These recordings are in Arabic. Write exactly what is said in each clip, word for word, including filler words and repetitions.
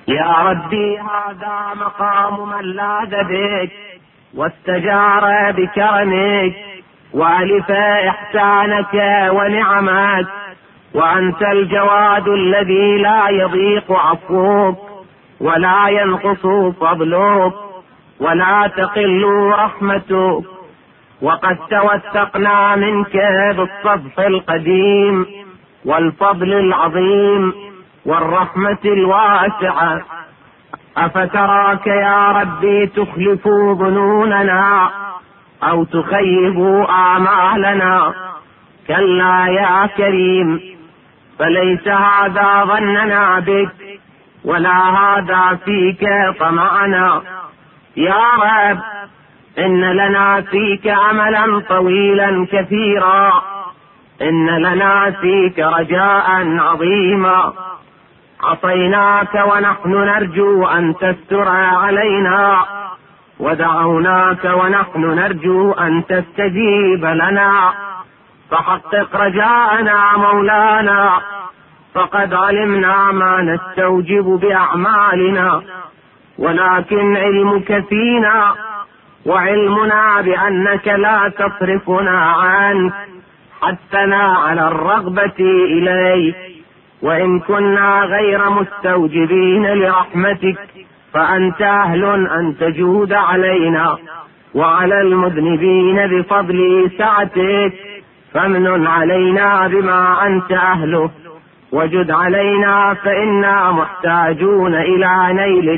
يا ربي هذا مقام من لاذ بك واستجار بكرمك وألف إحسانك ونعمك، وأنت الجواد الذي لا يضيق عفوك ولا ينقص فضلك ولا تقل رحمتك. وقد توثقنا منك بالصفح القديم والفضل العظيم والرحمة الواسعة، أفتراك يا ربي تخلف ظنوننا أو تخيب آمالنا؟ كلا يا كريم، فليس هذا ظننا بك ولا هذا فيك طمعنا. يا رب إن لنا فيك أملا طويلا كثيرا، إن لنا فيك رجاء عظيما. عصيناك ونحن نرجو أن تستر علينا، ودعوناك ونحن نرجو أن تستجيب لنا، فحقق رجاءنا مولانا، فقد علمنا ما نستوجب بأعمالنا، ولكن علمك فينا وعلمنا بأنك لا تصرفنا عنك حثنا على الرغبة إليك. وإن كنا غير مستوجبين لرحمتك فأنت أهل أن تجود علينا وعلى المذنبين بفضل سعتك، فامنن علينا بما أنت أهله وجد علينا فإنا محتاجون إلى نيلك.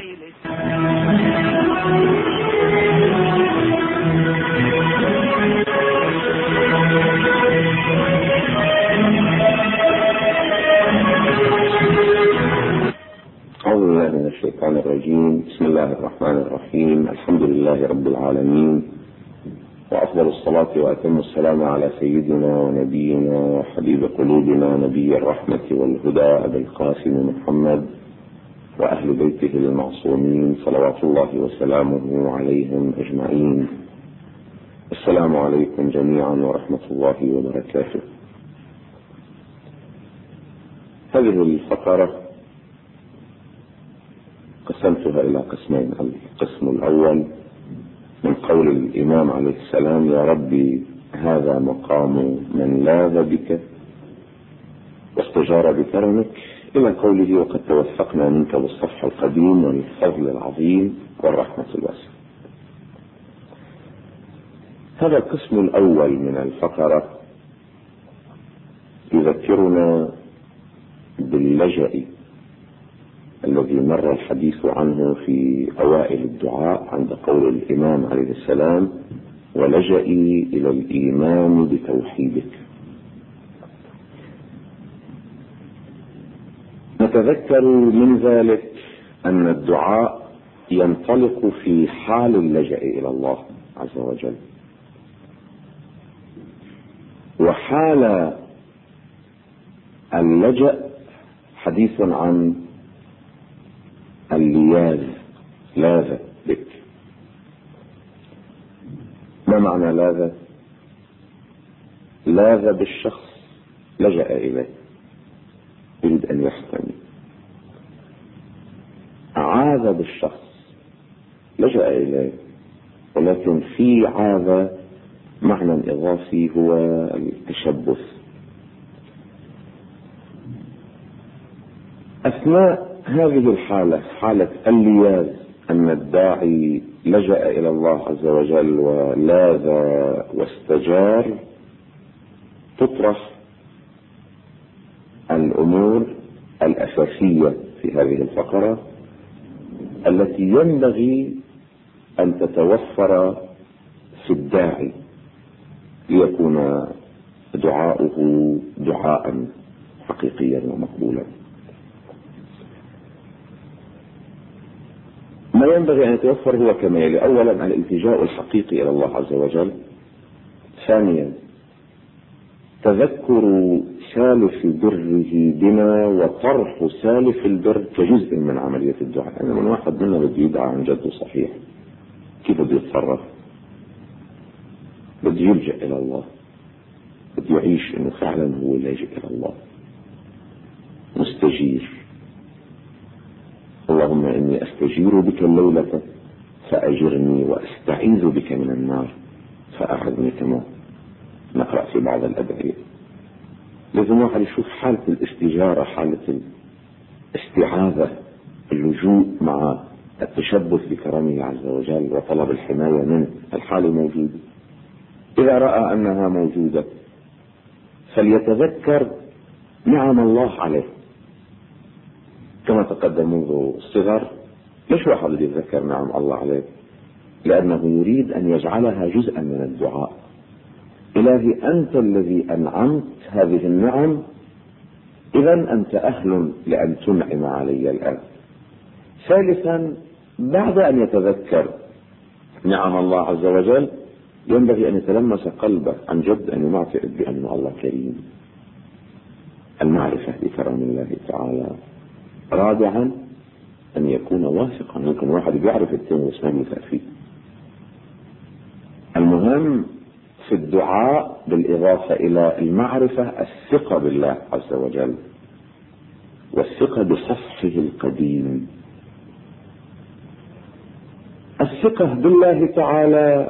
أعوذ بالله من الشيطان الرجيم. بسم الله الرحمن الرحيم. الحمد لله رب العالمين، وأفضل الصلاة وأتم السلام على سيدنا ونبينا وحبيب قلوبنا نبي الرحمة والهدى أبي القاسم محمد وأهل بيته المعصومين صلوات الله وسلامه عليهم أجمعين. السلام عليكم جميعا ورحمة الله وبركاته. هذه الفقرة قسمتها إلى قسمين. القسم الأول من قول الإمام عليه السلام: يا ربي هذا مقام من لاذ بك واستجار بكرمك، إلى قوله: وقد توثقنا منك بالصفح القديم والفضل العظيم والرحمة الواسعة. هذا القسم الأول من الفقرة يذكرنا باللجأ الذي مر الحديث عنه في أوائل الدعاء عند قول الإمام عليه السلام: ولجئي إلى الإيمان بتوحيدك. نتذكر من ذلك أن الدعاء ينطلق في حال اللجأ إلى الله عز وجل، وحال اللجأ حديث عن اللياذ، لاذ بك. ما معنى لاذ؟ لاذ بالشخص، لجأ إليه، يريد أن يحتمي. عاذ بالشخص، لجأ إليه، ولكن في عاذ معنى إضافي هو التشبث. أثناء هذه الحالة، حالة اللياذ، أن الداعي لجأ إلى الله عز وجل ولاذ واستجار، تطرح الأمور الأساسية في هذه الفقرة التي ينبغي أن تتوفر في الداعي ليكون دعاؤه دعاء حقيقيا ومقبولا. ما ينبغي أن يتوفر هو كمال: أولا الالتجاء الحقيقي إلى الله عز وجل، ثانيا تذكر سالف بره بنا وطرح سالف البر كجزء من عملية الدعاء. يعني من واحد منا بده يدعى عن جد صحيح، كيف بده يتصرف؟ بده يلجأ إلى الله، بده يعيش إنه فعلا هو لاجئ إلى الله، مستجير. الله اللهم إني أستجير بك الليلة فأجرني وأستعيذ بك من النار فأعذني، كما نقرأ في بعض الأدعية. لازم واحد يشوف حالة الاستجارة، حالة الاستعاذة، اللجوء مع التشبث بكرمه عز وجل وطلب الحماية منه. الحالة موجودة. إذا رأى أنها موجودة فليتذكر نعم الله عليه كما تقدم منذ الصغر. ليش واحد يتذكر نعم الله عليه؟ لأنه يريد أن يجعلها جزءا من الدعاء. إلهي أنت الذي أنعمت هذه النعم، إذن أنت أهل لأن تنعم علي الآن. ثالثا، بعد أن يتذكر نعم الله عز وجل ينبغي أن يتلمس قلبه عن جد أن يعتقد بأن الله كريم، المعرفة بكرم الله تعالى. رابعا، أن يكون واثقا. ممكن واحد بيعرف التاني بس ما بيثق. المهم في الدعاء بالإضافة إلى المعرفة الثقة بالله عز وجل والثقة بصفحه القديم. الثقة بالله تعالى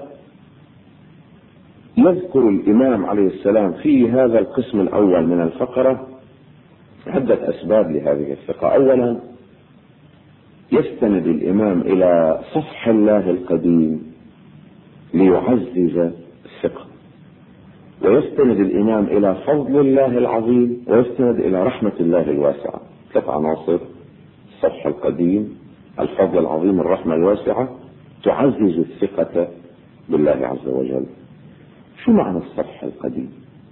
يذكر الإمام عليه السلام في هذا القسم الأول من الفقرة عدة أسباب لهذه الثقة. أولا، يستند الإمام إلى صفح الله القديم ليعزز الثقة، ويستند الإمام إلى فضل الله العظيم، ويستند إلى رحمة الله الواسعة. ثلاث عناصر: الصفح القديم، الفضل العظيم، الرحمة الواسعة، تعزز الثقة بالله عز وجل. شو معنى الصفح القديم؟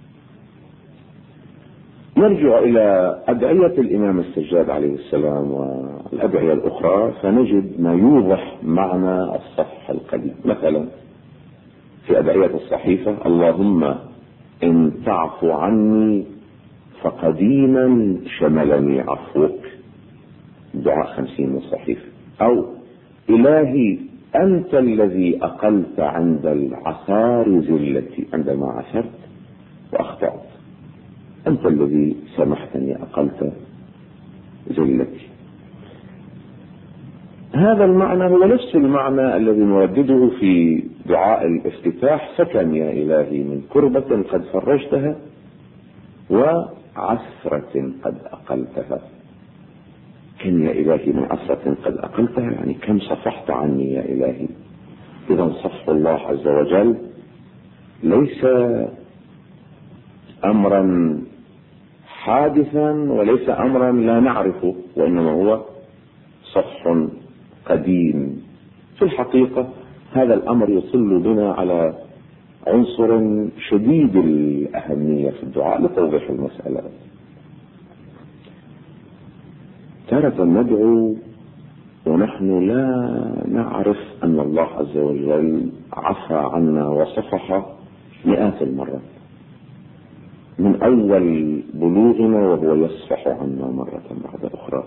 نرجع إلى أدعية الإمام السجاد عليه السلام والأدعية الأخرى فنجد ما يوضح معنى الصفح القديم. مثلا في أدعية الصحيفة: اللهم إن تعفو عني فقديما شملني عفوك، دعاء خمسين من الصحيفة. أو إلهي أنت الذي أقلت عند العثار زلتي، عندما عثرت وأخطأت أنت الذي سمحتني أقلت زلتي. هذا المعنى هو نفس المعنى الذي نردده في دعاء الافتتاح: سكن يا إلهي من كربة قد فرجتها وعسرة قد أقلتها. كم يا إلهي من عسرة قد أقلتها، يعني كم صفحت عني يا إلهي. إذا صفح الله عز وجل ليس أمرا حادثا وليس أمرا لا نعرفه، وإنما هو صفح قديم. في الحقيقة هذا الأمر يصل بنا على عنصر شديد الأهمية في الدعاء لتوضيح المسألة. تارة ندعو ونحن لا نعرف أن الله عز وجل عفى عنا وصفح مئات المرات من أول بلوغنا وهو يصفح عنا مرة بعد أخرى.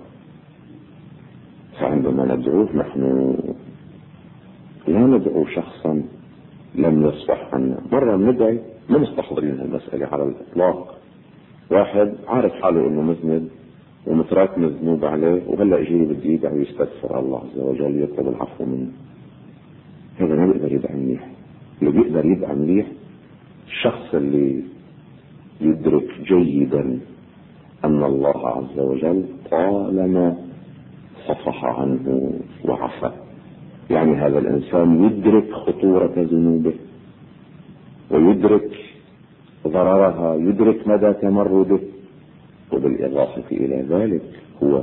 فعندما ندعوه نحن لا ندعو شخصا لم يصفح عنا. مرة ندعي ما مستحضرين المسألة على الإطلاق، واحد عارف حاله إنه مذنب ومتراكم الذنوب عليه وهلا يجي بده يدعي ويستغفر الله عز وجل يطلب العفو منه. هذا ما بيقدر يدعي مليح. اللي بيقدر يدعي مليح الشخص اللي يدرك جيدا أن الله عز وجل طالما صفح عنه وعفى. يعني هذا الإنسان يدرك خطورة ذنوبه ويدرك ضررها، يدرك مدى تمرده، وبالإضافة إلى ذلك هو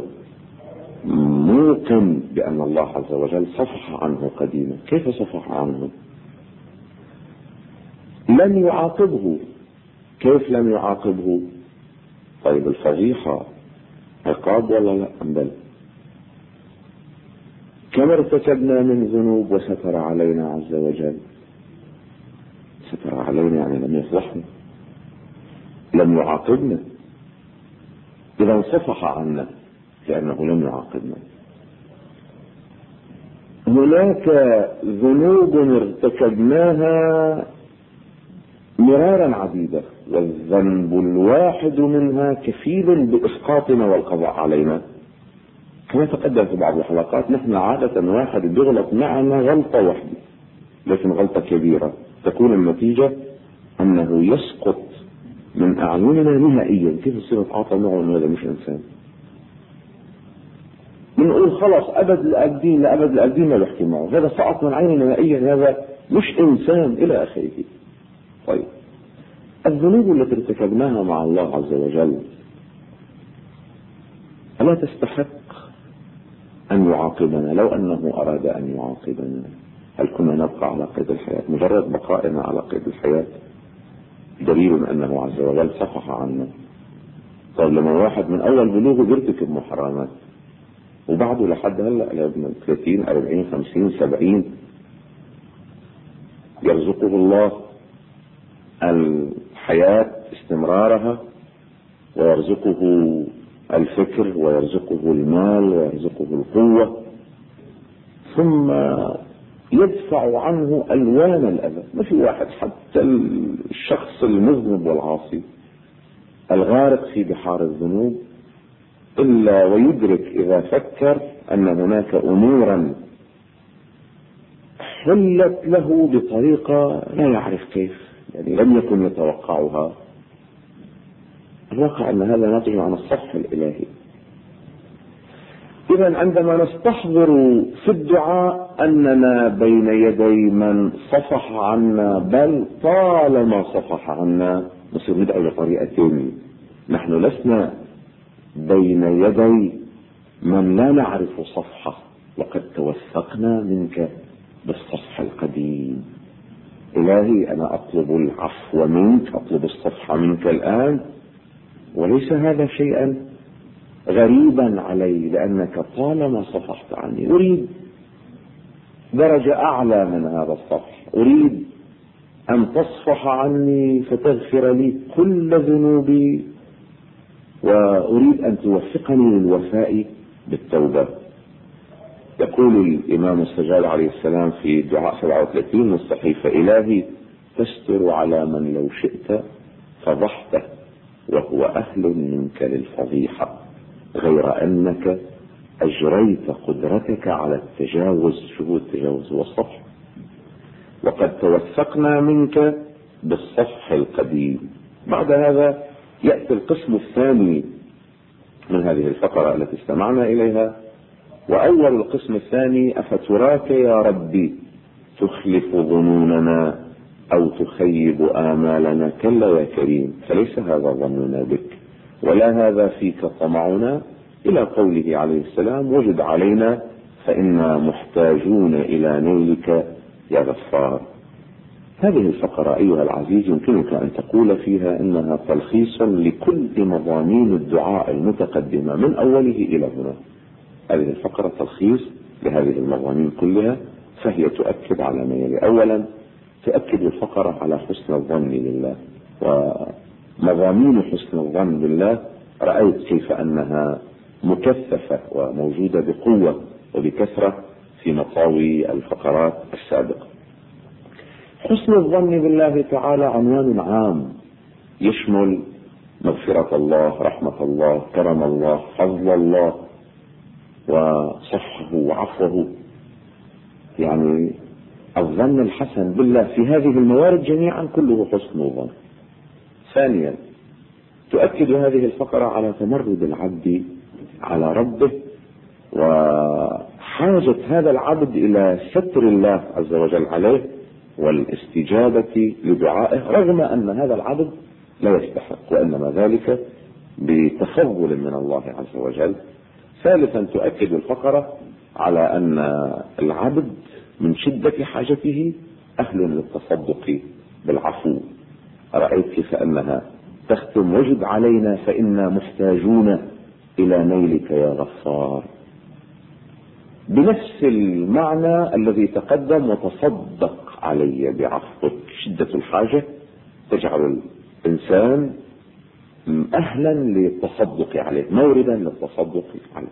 موقن بأن الله عز وجل صفح عنه قديما. كيف صفح عنه؟ لم يعاقبه. كيف لم يعاقبه؟ طيب الفضيحة عقاب ولا لا؟ بل كما ارتكبنا من ذنوب وستر علينا عز وجل. ستر علينا يعني لم يفضحنا، لم يعاقبنا. إذا صفح عنا لأنه لم يعاقبنا. هناك ذنوب ارتكبناها مرارا عديدة والذنب الواحد منها كفيل بإسقاطنا والقضاء علينا كما تقدم في بعض الحلقات، نحن عادة واحد بيغلط معنا غلطة واحدة، لكن غلطة كبيرة تكون النتيجة أنه يسقط من أعيننا نهائيا. كيف يصير نتعاطى معه أنه هذا مش إنسان؟ بنقول خلاص أبد الأبدين لأبد الأبدين ما بحكي معه، هذا سقط من عيننا نهائيا، هذا مش إنسان إلى آخره. طيب، الذنوب التي ارتكبناها مع الله عز وجل ألا تستحق أن يعاقبنا؟ لو أنه أراد أن يعاقبنا هل كنا نبقى على قيد الحياة؟ مجرد بقائنا على قيد الحياة دليل أنه عز وجل صفح عنا. طيب، لما واحد من أول بلوغه بيرتكب محرمات وبعده لحد هلا ثلاثين أربعين خمسين سبعين يرزقه الله الحياة استمرارها، ويرزقه الفكر، ويرزقه المال، ويرزقه القوة، ثم يدفع عنه ألوان الأذى. ما في واحد، حتى الشخص المذنب والعاصي الغارق في بحار الذنوب، إلا ويدرك إذا فكر أن هناك أمورا حلت له بطريقة لا يعرف كيف، يعني لم يكن يتوقعها. الواقع أن هذا ناتج عن الصفح الإلهي. إذا عندما نستحضر في الدعاء أننا بين يدي من صفح عنا، بل طالما صفح عنا، نصير ندعو بطريقتين. نحن لسنا بين يدي من لا نعرف صفحه، وقد توثقنا منك بالصفح القديم. إلهي، أنا أطلب العفو منك، أطلب الصفح منك الآن، وليس هذا شيئا غريبا علي، لأنك طالما صفحت عني. أريد درجة أعلى من هذا الصفح، أريد أن تصفح عني فتغفر لي كل ذنوبي، وأريد أن توفقني للوفاء بالتوبة. يقول الإمام السجاد عليه السلام في دعاء سبعة وثلاثين من الصحيفة: إلهي تستر على من لو شئت فضحته وهو أهل منك للفضيحة، غير أنك أجريت قدرتك على التجاوز. شو التجاوز؟ هو الصفح. وقد توثقنا منك بالصفح القديم. بعد هذا يأتي القسم الثاني من هذه الفقرة التي استمعنا إليها، وأول القسم الثاني: أفتراك يا ربي تخلف ظنوننا أو تخيب آمالنا؟ كلا يا كريم، فليس هذا ظننا بك ولا هذا فيك طمعنا، إلى قوله عليه السلام: وجد علينا فإنا محتاجون إلى نيلك يا غفار. هذه الفقرة أيها العزيز يمكنك أن تقول فيها إنها تلخيص لكل مضامين الدعاء المتقدمة من أوله إلى هنا. هذه الفقرة تلخيص لهذه المضامين كلها، فهي تؤكد على ما يلي. أولا، تؤكد الفقرة على حسن الظن بالله، ومضامين حسن الظن بالله رأيت كيف أنها مكثفة وموجودة بقوة وبكثرة في مطاوي الفقرات السابقة. حسن الظن بالله تعالى عنوان عام يشمل مغفرة الله، رحمة الله، كرم الله، فضل الله، وصفحه وعفوه، يعني الظن الحسن بالله في هذه الموارد جميعا كله حسن الظن. ثانيا، تؤكد هذه الفقرة على تمرد العبد على ربه، وحاجة هذا العبد إلى ستر الله عز وجل عليه والاستجابة لدعائه، رغم أن هذا العبد لا يستحق، وإنما ذلك بتفضل من الله عز وجل. ثالثا، تؤكد الفقرة على أن العبد من شدة حاجته أهل للتصدق بالعفو. رأيت كيف أنها تختم: وجد علينا فإنا محتاجون إلى نيلك يا غفار، بنفس المعنى الذي تقدم: وتصدق علي بعفوك. شدة الحاجة تجعل الإنسان أهلا للتصدق عليه، موردا للتصدق عليه.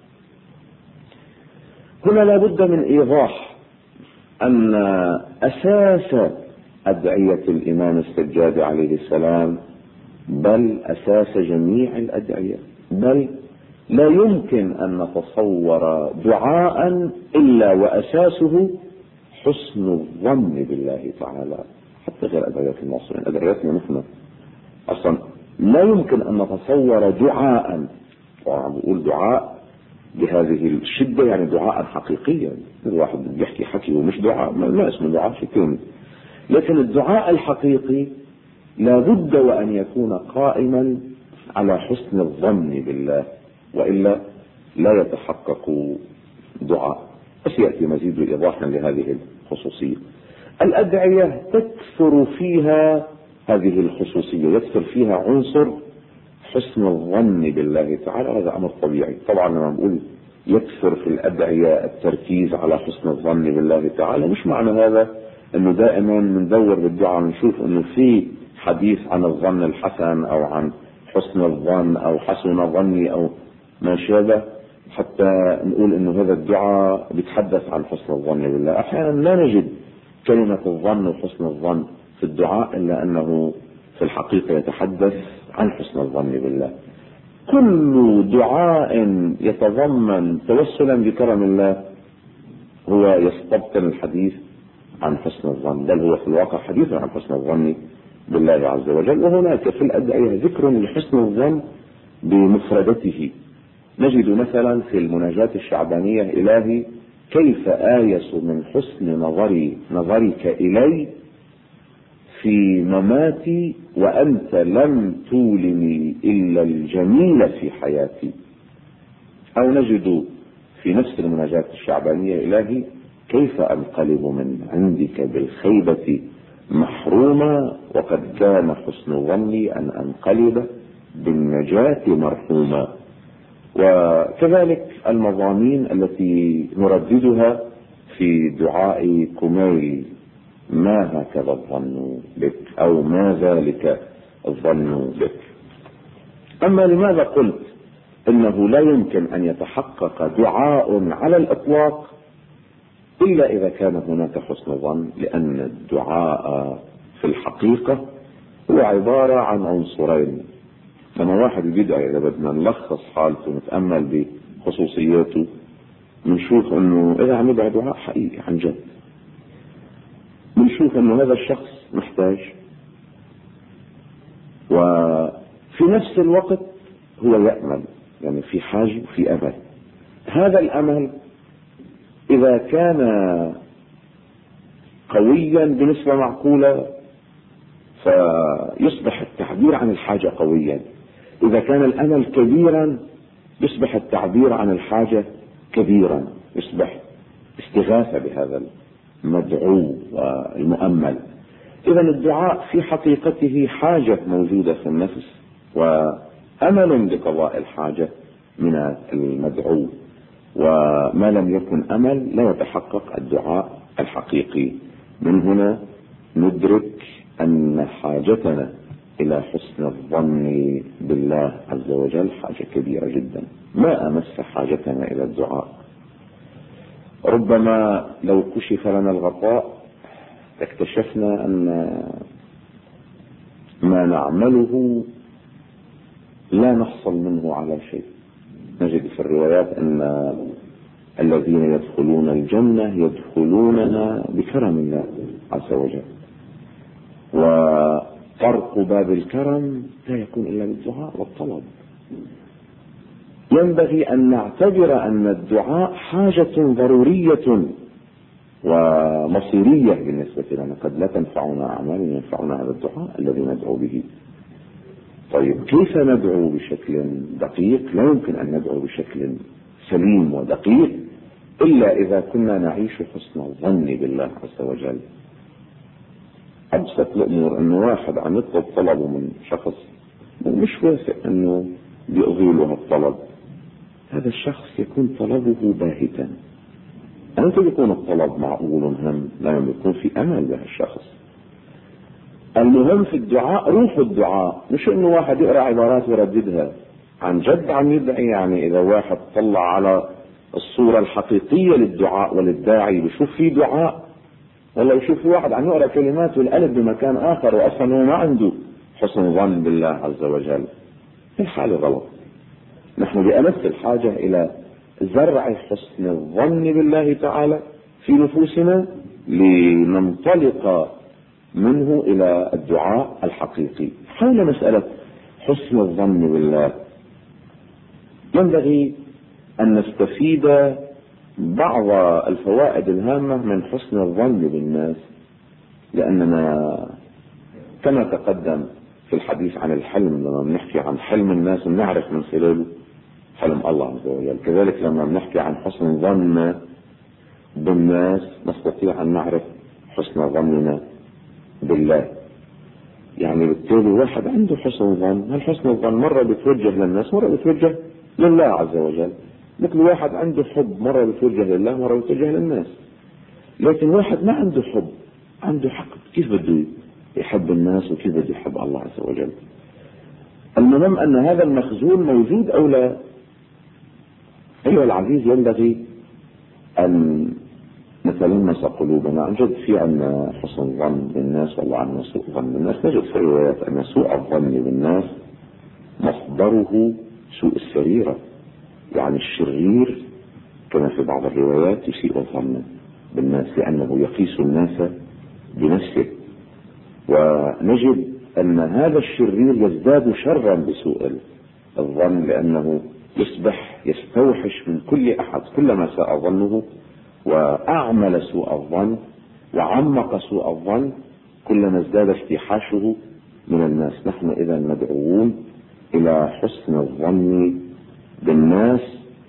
هنا لابد من إيضاح أن أساس أدعية الإمام السجاد عليه السلام، بل أساس جميع الأدعية، بل لا يمكن أن نتصور دعاء إلا وأساسه حسن الظن بالله تعالى، حتى غير أدعية المصريين، أدعيتنا نحن أصلا لا يمكن أن نتصور دعاء، طبعا بقول دعاء بهذه الشدة يعني دعاء حقيقيا، الواحد بيحكي حكي ومش دعاء، ما اسمه دعاء في كلمة، لكن الدعاء الحقيقي لا بد وأن يكون قائما على حسن الظن بالله، وإلا لا يتحقق دعاء. وسيأتي مزيد إيضاحا لهذه الخصوصية. الأدعية تكثر فيها هذه الخصوصية، يكثر فيها عنصر حسن الظن بالله تعالى، هذا أمر طبيعي. طبعا لما نقول يكثر في الأدعية التركيز على حسن الظن بالله تعالى، مش معنى هذا أنه دائما ندور بالدعاء نشوف أنه في حديث عن الظن الحسن أو عن حسن الظن أو حسن ظني أو ما شابه حتى نقول أنه هذا الدعاء بيتحدث عن حسن الظن بالله. أحيانا لا نجد كلمة الظن وحسن الظن في الدعاء إلا أنه في الحقيقة يتحدث عن حسن الظن بالله. كل دعاء يتضمن توسلا بكرم الله هو يستبطن الحديث عن حسن الظن، بل هو في الواقع حديث عن حسن الظن بالله عز وجل. وهناك في الأدعية ذكر لحسن الظن بمفردته. نجد مثلا في المناجاة الشعبانية: إلهي كيف آيس من حسن نظري نظرك إلي في مماتي وأنت لم تولني إلا الجميل في حياتي. أو نجد في نفس المناجاة الشعبانية: إلهي كيف أنقلب من عندك بالخيبة محروما وقد كان حسن ظني أن أنقلب بالنجاة مرحوما. وكذلك المضامين التي نرددها في دعاء كميل: ما هكذا الظن بك، أو ما ذلك الظن بك. أما لماذا قلت إنه لا يمكن أن يتحقق دعاء على الإطلاق إلا إذا كان هناك حسن ظن؟ لأن الدعاء في الحقيقة هو عبارة عن عنصرين. لما واحد بيدعي، إذا بدنا نلخص حالته نتأمل بخصوصياته، بنشوف إنه إذا عم يدعي دعاء حقيقي عن جد، بنشوف إنه هذا الشخص محتاج، وفي نفس الوقت هو يأمل، يعني في حاجة وفي أمل. هذا الأمل إذا كان قويا بنسبة معقولة فيصبح التعبير عن الحاجة قويا، إذا كان الأمل كبيرا يصبح التعبير عن الحاجة كبيرا، يصبح استغاثة بهذا المدعو والمؤمل. إذا الدعاء في حقيقته حاجة موجودة في النفس وأمل بقضاء الحاجة من المدعو، وما لم يكن أمل لا يتحقق الدعاء الحقيقي. من هنا ندرك أن حاجتنا إلى حسن الظن بالله عز وجل حاجة كبيرة جدا، ما أمس حاجتنا إلى الدعاء. ربما لو كشف لنا الغطاء اكتشفنا أن ما نعمله لا نحصل منه على شيء. نجد في الروايات أن الذين يدخلون الجنة يدخلونها بكرم الله عز وجل، وطرق باب الكرم لا يكون إلا بالدعاء والطلب. ينبغي أن نعتبر أن الدعاء حاجة ضرورية ومصيرية بالنسبة لنا. قد لا تنفعنا أعمال ينفعنا هذا الدعاء الذي ندعو به. طيب كيف ندعو بشكل دقيق؟ لا يمكن أن ندعو بشكل سليم ودقيق إلا إذا كنا نعيش حسن الظن بالله عز وجل. أبسط الأمور أنه واحد عم يطلب طلبه من شخص ومش واثق أنه بيقضي له الطلب، هذا الشخص يكون طلبه باهتا. أنت يكون الطلب معقول هم، لما يكون في أمل به الشخص. المهم في الدعاء روح الدعاء، مش انه واحد يقرأ عبارات ويرددها. عن جد عم يدعي، يعني اذا واحد طلع على الصورة الحقيقية للدعاء وللداعي بشوف فيه دعاء، ولا يشوف واحد عم يقرأ كلمات والقلب بمكان اخر واصلا هو ما عنده حسن ظن بالله عز وجل، الحالة غلط. نحن بأمس الحاجة إلى زرع حسن الظن بالله تعالى في نفوسنا لننطلق منه إلى الدعاء الحقيقي. حول مسألة حسن الظن بالله ينبغي أن نستفيد بعض الفوائد الهامة من حسن الظن بالناس، لأننا كما تقدم في الحديث عن الحلم، لما بنحكي عن حلم الناس بنعرف من خلاله حلم الله عز وجل. كذلك لما بنحكي عن حسن ظن بالناس نستطيع أن نعرف حسن ظننا بالله. يعني بالتالي واحد عنده حسن ظن، هل حسن الظن مرة بتوجه للناس مرة بتوجه لله عز وجل. مثل واحد عنده حب مرة بتوجه لله مرة بتوجه للناس. لكن واحد ما عنده حب، عنده حقد، كيف بده يحب الناس وكيف بده يحب الله عز وجل؟ المهم أن هذا المخزون موجود أو لا. أيها العزيز، ينبغي أن نتلمس قلوبنا. عن جد في عنا حسن ظن بالناس والله عنا سوء ظن بالناس. نجد في الروايات أن سوء الظن بالناس مصدره سوء السريرة، يعني الشرير كما في بعض الروايات يسيء الظن بالناس لأنه يقيس الناس بنفسه. ونجد أن هذا الشرير يزداد شرا بسوء الظن، لأنه يصبح يستوحش من كل أحد كلما ساء ظنه وأعمل سوء الظن وعمق سوء الظن كلما ازداد استيحاشه من الناس. نحن إذا مدعوون إلى حسن الظن بالناس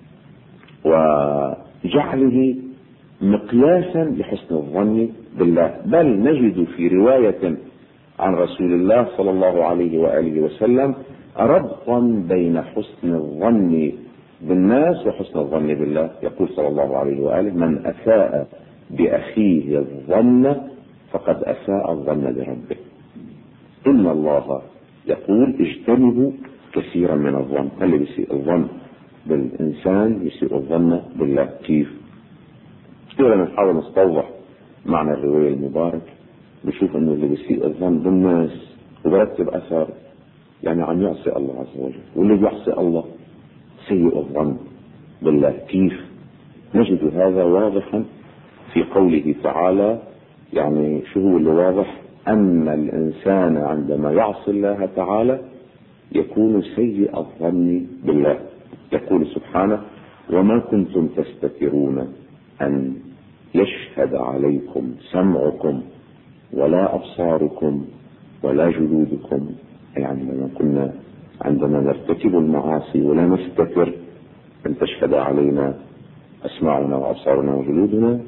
وجعله مقياسا لحسن الظن بالله. بل نجد في رواية عن رسول الله صلى الله عليه وآله وسلم ربطا بين حسن الظن بالناس وحسن الظن بالله. يقول صلى الله عليه وآله: من أساء بأخيه الظن فقد أساء الظن بربه. إن الله يقول: اجتنبوا كثيرا من الظن. اللي بيسيء الظن بالإنسان يسيء الظن بالله. كيف؟ كثيرا نحاول نستوضح معنى الرواية المبارك، بشوف انه اللي بيسيء الظن بالناس وبرتب اثر يعني عم يعصي الله عز وجل، واللي بيعصي الله سيء الظن بالله. كيف؟ نجد هذا واضحا في قوله تعالى. يعني شو هو اللي واضح؟ ان الانسان عندما يعصي الله تعالى يكون سيء الظن بالله. يقول سبحانه: وما كنتم تستترون ان يشهد عليكم سمعكم ولا أبصاركم ولا جلودكم. يعني لما كنا عندما نرتكب المعاصي ولا نستتر أن تشهد علينا أسماعنا وأبصارنا وجلودنا.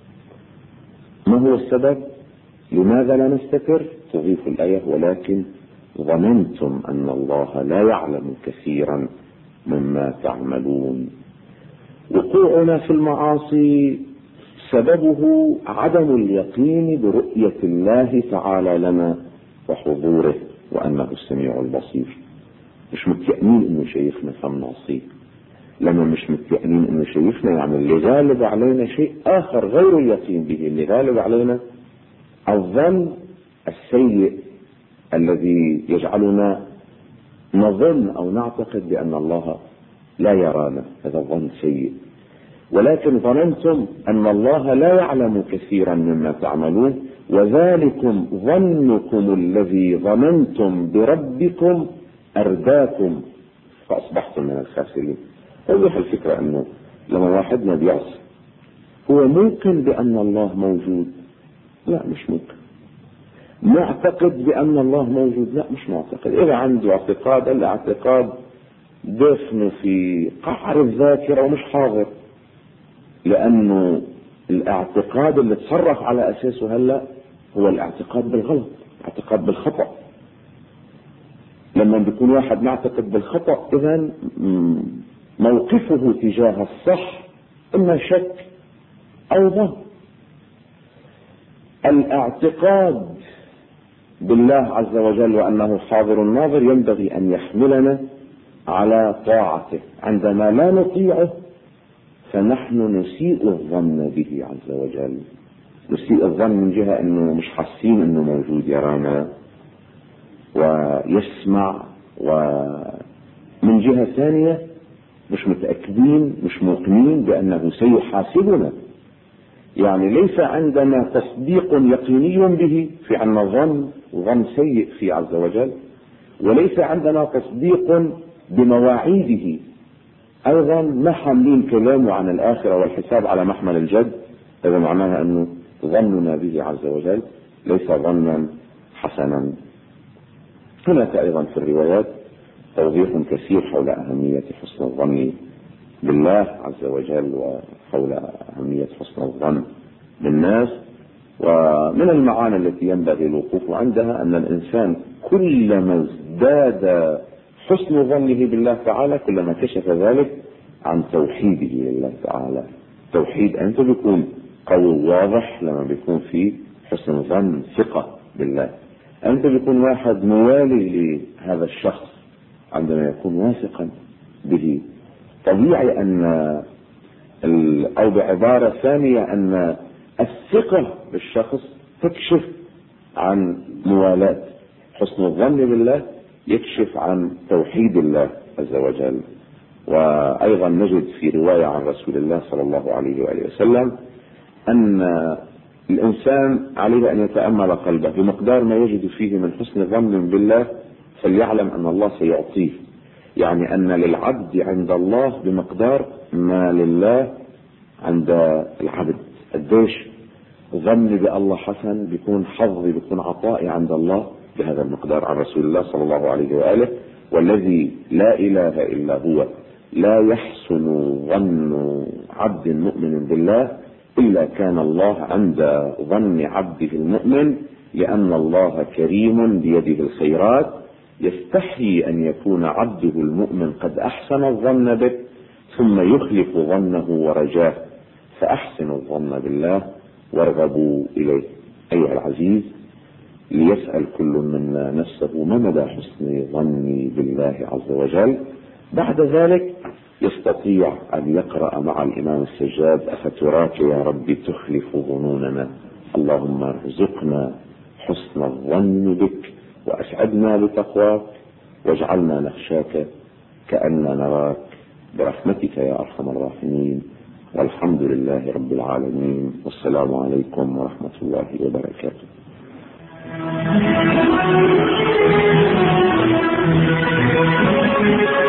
ما هو السبب؟ لماذا لا نستتر؟ تضيف الآية: ولكن ظننتم أن الله لا يعلم كثيرا مما تعملون. وقوعنا في المعاصي سببه عدم اليقين برؤية الله تعالى لنا وحضوره وأنه السميع البصير. مش متيقنين انه شايفنا فمنعصيه. لما مش متيقنين انه شايفنا يعني اللي غالب علينا شيء آخر غير اليقين به. اللي غالب علينا الظن السيء الذي يجعلنا نظن أو نعتقد بأن الله لا يرانا. هذا الظن سيء. ولكن ظننتم أن الله لا يعلم كثيرا مما تعملون وذلكم ظنكم الذي ظننتم بربكم أرداكم فأصبحتم من الخاسرين. أوضح الفكرة أنه لما واحدنا بيعصي هو ممكن بأن الله موجود؟ لا، مش ممكن. معتقد بأن الله موجود؟ لا، مش معتقد. إذا عنده اعتقاد، الاعتقاد دفن في قعر الذاكرة ومش حاضر، لأنه الاعتقاد اللي تصرف على أساسه هلأ هو الاعتقاد بالغلط، اعتقاد بالخطأ. لما بيكون واحد معتقد بالخطأ إذن موقفه تجاه الصح إما شك أو ظن. الاعتقاد بالله عز وجل وأنه حاضر ناظر ينبغي أن يحملنا على طاعته. عندما لا نطيعه فنحن نسيء الظن به عز وجل. نسيء الظن من جهة أنه مش حاسين أنه موجود يرانا ويسمع، ومن جهة ثانية مش متأكدين، مش موقنين بأنه سيحاسبنا. يعني ليس عندنا تصديق يقيني به، في عندنا ظن ظن سيء فيه عز وجل، وليس عندنا تصديق بمواعيده. ايضا ما حاملين كلامه عن الاخرة والحساب على محمل الجد، هذا معناها انه ظننا به عز وجل ليس ظنا حسنا. هناك ايضا في الروايات توضيح كثير حول اهمية حسن الظن بالله عز وجل وحول اهمية حسن الظن بالناس. ومن المعاني التي ينبغي الوقوف عندها ان الانسان كلما ازداد حسن ظنه بالله تعالى كلما كشف ذلك عن توحيده لله تعالى. توحيد انت بيكون قوي واضح لما بيكون في حسن ظن ثقة بالله. انت بيكون واحد موالي لهذا الشخص عندما يكون واثقا به. طبيعي ان او بعبارة ثانية ان الثقة بالشخص تكشف عن موالاة. حسن الظن بالله يكشف عن توحيد الله عز وجل. وايضا نجد في رواية عن رسول الله صلى الله عليه وآله وسلم ان الانسان عليه ان يتأمل قلبه بمقدار ما يجد فيه من حسن ظن بالله فليعلم ان الله سيعطيه. يعني ان للعبد عند الله بمقدار ما لله عند العبد. قديش ظني بالله حسن بيكون حظي بيكون عطائي عند الله بهذا المقدار. عن رسول الله صلى الله عليه وآله والذي لا اله الا هو لا يحسن ظن عبد مؤمن بالله الا كان الله عند ظن عبده المؤمن، لان الله كريم بيده الخيرات يستحي ان يكون عبده المؤمن قد احسن الظن به ثم يخلف ظنه ورجاه. فاحسنوا الظن بالله وارغبوا اليه. ايها العزيز، ليسأل كل منا نفسه ما مدى حسن ظني بالله عز وجل. بعد ذلك يستطيع ان يقرأ مع الامام السجاد افتراك يا رب تخلف ظنوننا. اللهم ارزقنا حسن الظن بك واسعدنا بتقواك واجعلنا نخشاك كأننا نراك برحمتك يا ارحم الراحمين. والحمد لله رب العالمين، والسلام عليكم ورحمة الله وبركاته. Thank you.